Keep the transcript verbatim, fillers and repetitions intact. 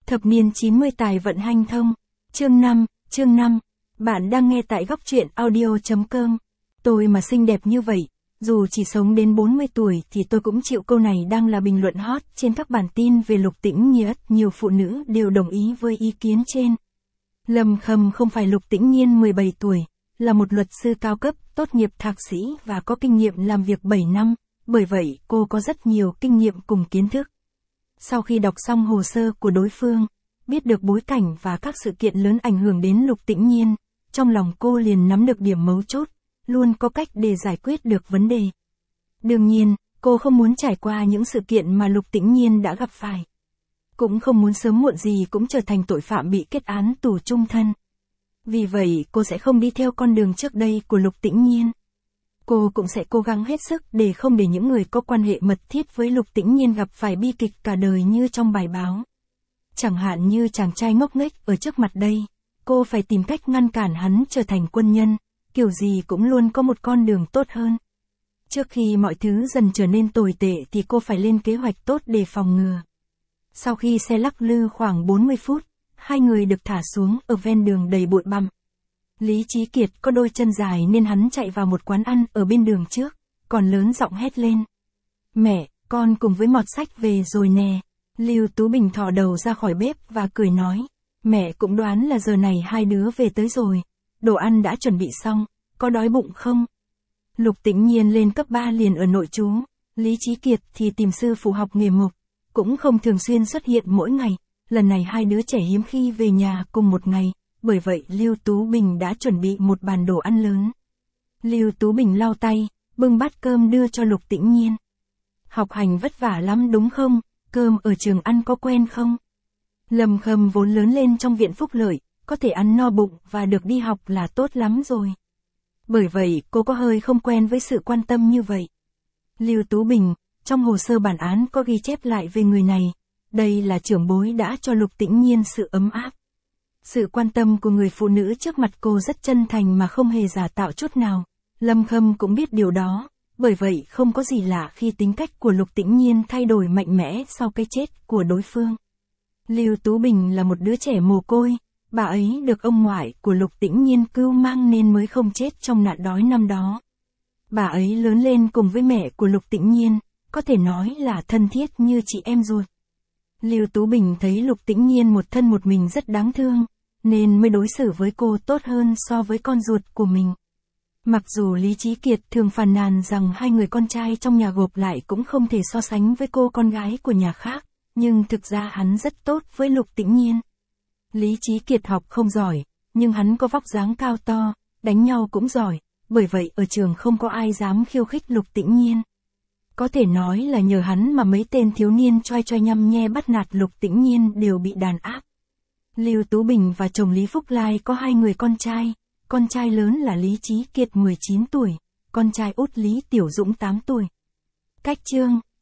Thập niên chín mươi tài vận hanh thông. Chương năm, chương năm. Bạn đang nghe tại góc truyện audio chấm com. Tôi mà xinh đẹp như vậy, dù chỉ sống đến bốn mươi tuổi thì tôi cũng chịu. Câu này đang là bình luận hot trên các bản tin về Lục Tĩnh Nhiên. Nhiều phụ nữ đều đồng ý với ý kiến trên. Lâm Khâm không phải Lục Tĩnh Nhiên mười bảy tuổi, là một luật sư cao cấp, tốt nghiệp thạc sĩ và có kinh nghiệm làm việc bảy năm, bởi vậy cô có rất nhiều kinh nghiệm cùng kiến thức. Sau khi đọc xong hồ sơ của đối phương, biết được bối cảnh và các sự kiện lớn ảnh hưởng đến Lục Tĩnh Nhiên, trong lòng cô liền nắm được điểm mấu chốt, luôn có cách để giải quyết được vấn đề. Đương nhiên, cô không muốn trải qua những sự kiện mà Lục Tĩnh Nhiên đã gặp phải. Cũng không muốn sớm muộn gì cũng trở thành tội phạm bị kết án tù chung thân. Vì vậy cô sẽ không đi theo con đường trước đây của Lục Tĩnh Nhiên. Cô cũng sẽ cố gắng hết sức để không để những người có quan hệ mật thiết với Lục Tĩnh Nhiên gặp phải bi kịch cả đời như trong bài báo. Chẳng hạn như chàng trai ngốc nghếch ở trước mặt đây, cô phải tìm cách ngăn cản hắn trở thành quân nhân, kiểu gì cũng luôn có một con đường tốt hơn. Trước khi mọi thứ dần trở nên tồi tệ thì cô phải lên kế hoạch tốt để phòng ngừa. Sau khi xe lắc lư khoảng bốn mươi phút, hai người được thả xuống ở ven đường đầy bụi bặm. Lý Chí Kiệt có đôi chân dài nên hắn chạy vào một quán ăn ở bên đường trước, còn lớn giọng hét lên. Mẹ, con cùng với mọt sách về rồi nè. Lưu Tú Bình thò đầu ra khỏi bếp và cười nói. Mẹ cũng đoán là giờ này hai đứa về tới rồi. Đồ ăn đã chuẩn bị xong, có đói bụng không? Lục Tĩnh Nhiên lên cấp ba liền ở nội trú, Lý Chí Kiệt thì tìm sư phụ học nghề mộc, cũng không thường xuyên xuất hiện mỗi ngày. Lần này hai đứa trẻ hiếm khi về nhà cùng một ngày, bởi vậy Lưu Tú Bình đã chuẩn bị một bàn đồ ăn lớn. Lưu Tú Bình lau tay, bưng bát cơm đưa cho Lục Tĩnh Nhiên. Học hành vất vả lắm đúng không? Cơm ở trường ăn có quen không? Lâm Khâm vốn lớn lên trong viện phúc lợi, có thể ăn no bụng và được đi học là tốt lắm rồi. Bởi vậy cô có hơi không quen với sự quan tâm như vậy. Lưu Tú Bình, trong hồ sơ bản án có ghi chép lại về người này. Đây là trưởng bối đã cho Lục Tĩnh Nhiên sự ấm áp. Sự quan tâm của người phụ nữ trước mặt cô rất chân thành mà không hề giả tạo chút nào. Lâm Khâm cũng biết điều đó, bởi vậy không có gì lạ khi tính cách của Lục Tĩnh Nhiên thay đổi mạnh mẽ sau cái chết của đối phương. Lưu Tú Bình là một đứa trẻ mồ côi, bà ấy được ông ngoại của Lục Tĩnh Nhiên cưu mang nên mới không chết trong nạn đói năm đó. Bà ấy lớn lên cùng với mẹ của Lục Tĩnh Nhiên, có thể nói là thân thiết như chị em ruột. Lưu Tú Bình thấy Lục Tĩnh Nhiên một thân một mình rất đáng thương, nên mới đối xử với cô tốt hơn so với con ruột của mình. Mặc dù Lý Chí Kiệt thường phàn nàn rằng hai người con trai trong nhà gộp lại cũng không thể so sánh với cô con gái của nhà khác, nhưng thực ra hắn rất tốt với Lục Tĩnh Nhiên. Lý Chí Kiệt học không giỏi, nhưng hắn có vóc dáng cao to, đánh nhau cũng giỏi, bởi vậy ở trường không có ai dám khiêu khích Lục Tĩnh Nhiên. Có thể nói là nhờ hắn mà mấy tên thiếu niên choi choi nhăm nhe bắt nạt Lục Tĩnh Nhiên đều bị đàn áp. Lưu Tú Bình và chồng Lý Phúc Lai có hai người con trai, con trai lớn là Lý Chí Kiệt mười chín tuổi, con trai út Lý Tiểu Dũng tám tuổi. Cách chương